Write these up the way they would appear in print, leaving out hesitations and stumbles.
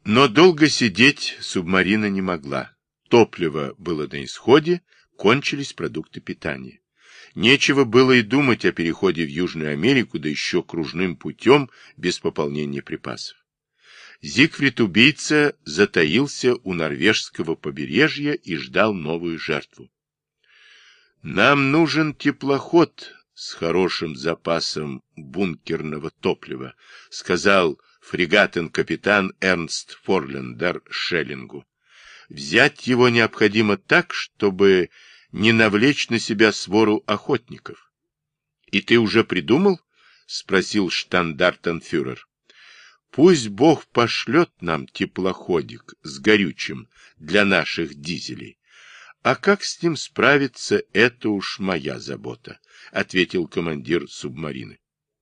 Но долго сидеть субмарина не могла. Топливо было на исходе, кончились продукты питания. Нечего было и думать о переходе в Южную Америку, да еще кружным путем, без пополнения припасов. Зигфрид-убийца затаился у норвежского побережья и ждал новую жертву. «Нам нужен теплоход с хорошим запасом бункерного топлива», сказал фрегатен-капитан Эрнст Форлендер Шеллингу. «Взять его необходимо так, чтобы не навлечь на себя свору охотников». «И ты уже придумал?» — спросил штандартенфюрер. «Пусть Бог пошлет нам теплоходик с горючим для наших дизелей. А как с ним справиться, это уж моя забота», — ответил командир субмарины.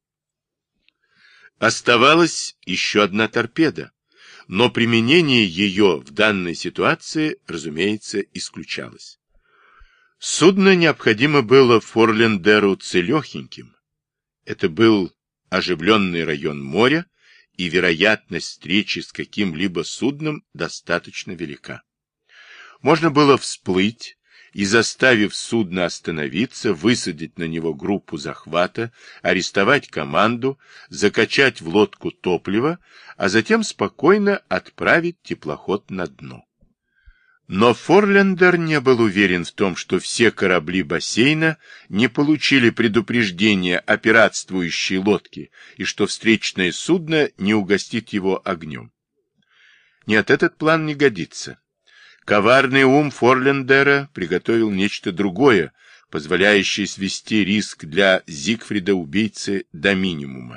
Оставалась еще одна торпеда, но применение ее в данной ситуации, разумеется, исключалось. Судно необходимо было Форлендеру целехеньким. Это был оживленный район моря, и вероятность встречи с каким-либо судном достаточно велика. Можно было всплыть и, заставив судно остановиться, высадить на него группу захвата, арестовать команду, закачать в лодку топливо, а затем спокойно отправить теплоход на дно. Но Форлендер не был уверен в том, что все корабли бассейна не получили предупреждения о пиратствующей лодке и что встречное судно не угостит его огнем. Нет, этот план не годится. Коварный ум Форлендера приготовил нечто другое, позволяющее свести риск для Зигфрида-убийцы до минимума.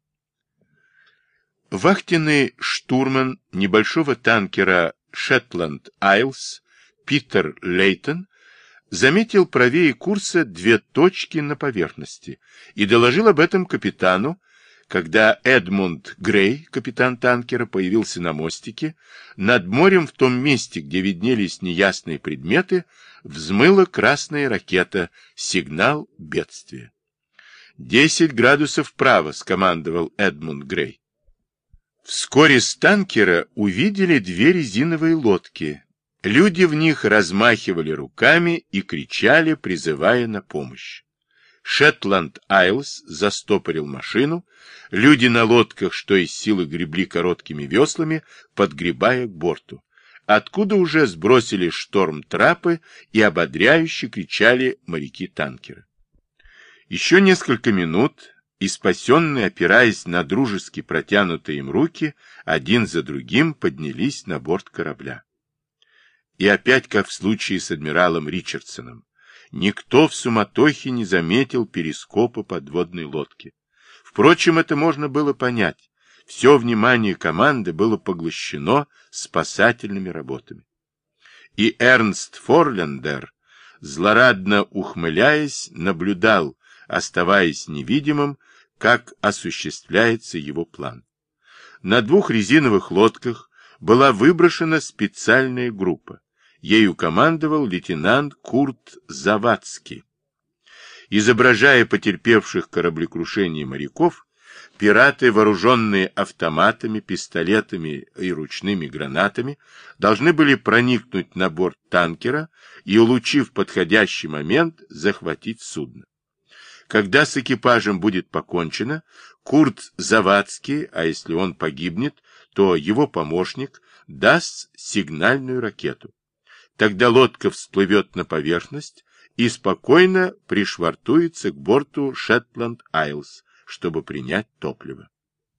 Вахтенный штурман небольшого танкера Шетланд Айлс Питер Лейтон заметил правее курса две точки на поверхности и доложил об этом капитану. Когда Эдмунд Грей, капитан танкера, появился на мостике, над морем в том месте, где виднелись неясные предметы, взмыла красная ракета, сигнал бедствия. 10 градусов вправо, скомандовал Эдмунд Грей. Вскоре с танкера увидели две резиновые лодки. Люди в них размахивали руками и кричали, призывая на помощь. Шетланд Айлс застопорил машину, люди на лодках, что из силы, гребли короткими веслами, подгребая к борту, откуда уже сбросили шторм-трапы и ободряюще кричали моряки танкера. Еще несколько минут, и спасенные, опираясь на дружески протянутые им руки, один за другим поднялись на борт корабля. И опять, как в случае с адмиралом Ричардсоном, никто в суматохе не заметил перископа подводной лодки. Впрочем, это можно было понять. Все внимание команды было поглощено спасательными работами. И Эрнст Форлендер, злорадно ухмыляясь, наблюдал, оставаясь невидимым, как осуществляется его план. На двух резиновых лодках была выброшена специальная группа. Ею командовал лейтенант Курт Завадский. Изображая потерпевших кораблекрушение моряков, пираты, вооруженные автоматами, пистолетами и ручными гранатами, должны были проникнуть на борт танкера и, улучив подходящий момент, захватить судно. Когда с экипажем будет покончено, Курт Завадский, а если он погибнет, то его помощник, даст сигнальную ракету. Тогда лодка всплывет на поверхность и спокойно пришвартуется к борту Шетланд Айлс, чтобы принять топливо.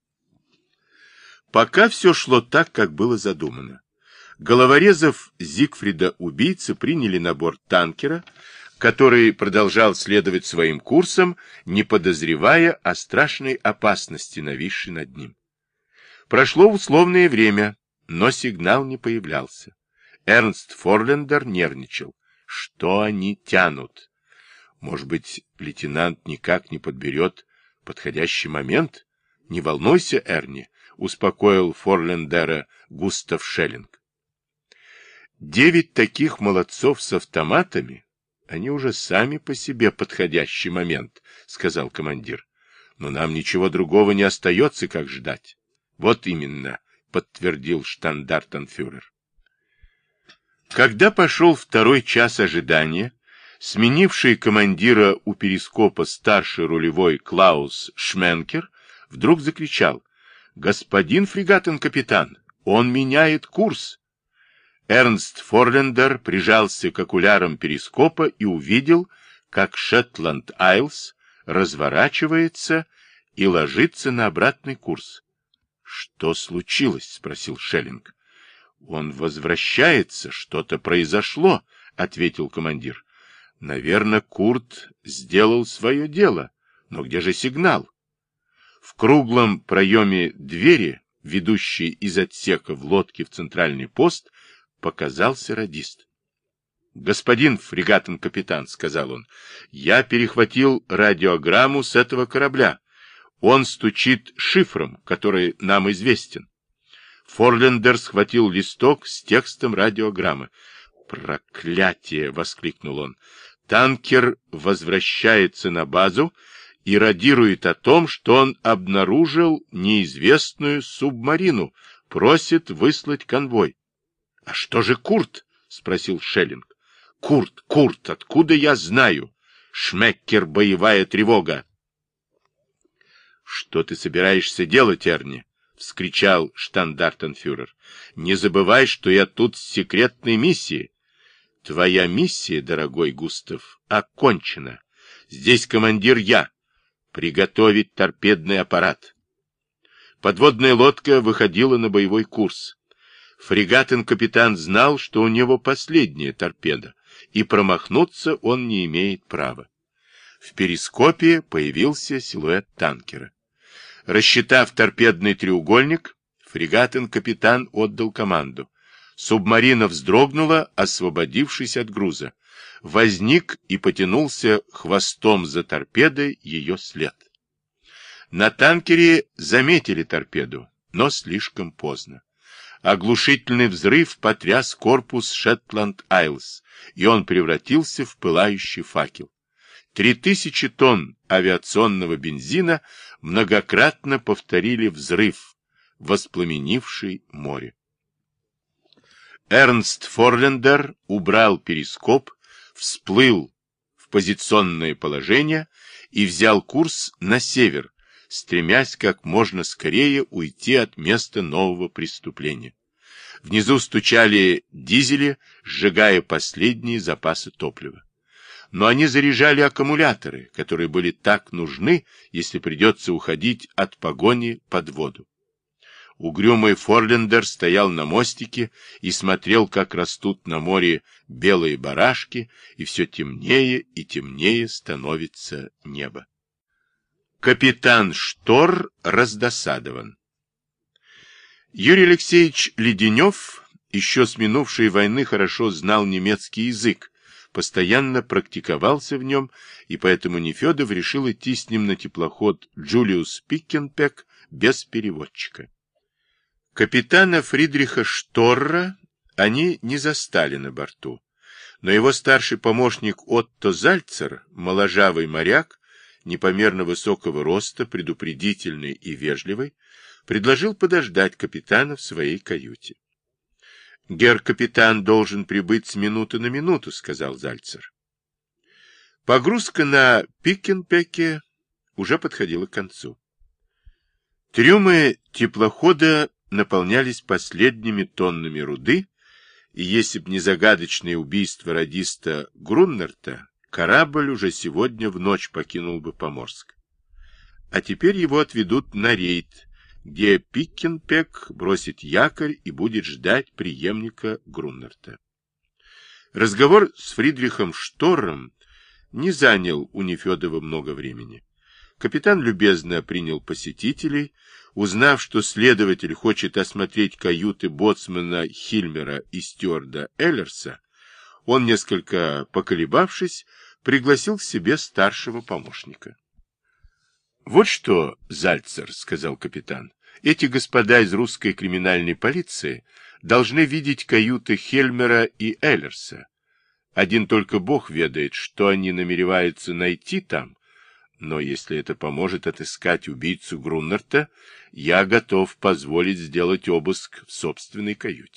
Пока все шло так, как было задумано. Головорезов Зигфрида-убийцы приняли на борт танкера, который продолжал следовать своим курсом, не подозревая о страшной опасности, нависшей над ним. Прошло условное время, но сигнал не появлялся. Эрнст Форлендер нервничал. Что они тянут? Может быть, лейтенант никак не подберет подходящий момент? Не волнуйся, Эрни, успокоил Форлендера Густав Шеллинг. 9 таких молодцов с автоматами, они уже сами по себе подходящий момент, сказал командир. Но нам ничего другого не остается, как ждать. Вот именно, подтвердил штандартенфюрер. Когда пошел второй час ожидания, сменивший командира у перископа старший рулевой Клаус Шменкер вдруг закричал: «Господин фрегатен-капитан, он меняет курс!» Эрнст Форлендер прижался к окулярам перископа и увидел, как Шетланд Айлс разворачивается и ложится на обратный курс. «Что случилось?» — спросил Шеллинг. «Он возвращается, что-то произошло», — ответил командир. «Наверное, Курт сделал свое дело. Но где же сигнал?» В круглом проеме двери, ведущей из отсека в лодке в центральный пост, показался радист. «Господин фрегатен-капитан», — сказал он, — «я перехватил радиограмму с этого корабля. Он стучит шифром, который нам известен». Форлендер схватил листок с текстом радиограммы. «Проклятие!» — воскликнул он. «Танкер возвращается на базу и радирует о том, что он обнаружил неизвестную субмарину, просит выслать конвой». «А что же Курт?» — спросил Шеллинг. «Курт, откуда я знаю? Шмеккер, боевая тревога». «Что ты собираешься делать, Эрни?» — вскричал штандартенфюрер. «Не забывай, что я тут с секретной миссией». «Твоя миссия, дорогой Густав, окончена. Здесь командир я. Приготовить торпедный аппарат». Подводная лодка выходила на боевой курс. Фрегатен-капитан знал, что у него последняя торпеда, и промахнуться он не имеет права. В перископе появился силуэт танкера. Рассчитав торпедный треугольник, фрегатен-капитан отдал команду. Субмарина вздрогнула, освободившись от груза. Возник и потянулся хвостом за торпедой ее след. На танкере заметили торпеду, но слишком поздно. Оглушительный взрыв потряс корпус Шетланд Айлс, и он превратился в пылающий факел. 3000 тонн авиационного бензина многократно повторили взрыв, воспламенивший море. Эрнст Форлендер убрал перископ, всплыл в позиционное положение и взял курс на север, стремясь как можно скорее уйти от места нового преступления. Внизу стучали дизели, сжигая последние запасы топлива. Но они заряжали аккумуляторы, которые были так нужны, если придется уходить от погони под воду. Угрюмый Форлендер стоял на мостике и смотрел, как растут на море белые барашки, и все темнее и темнее становится небо. Капитан Штор раздосадован. Юрий Алексеевич Леденев еще с минувшей войны хорошо знал немецкий язык, постоянно практиковался в нем, и поэтому Нефедов решил идти с ним на теплоход Джулиус Пиккенпек без переводчика. Капитана Фридриха Шторра они не застали на борту, но его старший помощник Отто Зальцер, моложавый моряк, непомерно высокого роста, предупредительный и вежливый, предложил подождать капитана в своей каюте. «Герр-капитан должен прибыть с минуты на минуту», — сказал Зальцер. Погрузка на Пиккенпеке уже подходила к концу. Трюмы теплохода наполнялись последними тоннами руды, и если б не загадочное убийство радиста Груннерта, корабль уже сегодня в ночь покинул бы Поморск. А теперь его отведут на рейд, где Пиккенпек бросит якорь и будет ждать преемника Груннерта. Разговор с Фридрихом Шторром не занял у Нефедова много времени. Капитан любезно принял посетителей. Узнав, что следователь хочет осмотреть каюты боцмана Хильмера и стюарда Эллерса, он, несколько поколебавшись, пригласил к себе старшего помощника. — Вот что, Зальцер, — сказал капитан, — эти господа из русской криминальной полиции должны видеть каюты Хельмера и Эллерса. Один только Бог ведает, что они намереваются найти там, Но если это поможет отыскать убийцу Груннерта, я готов позволить сделать обыск в собственной каюте.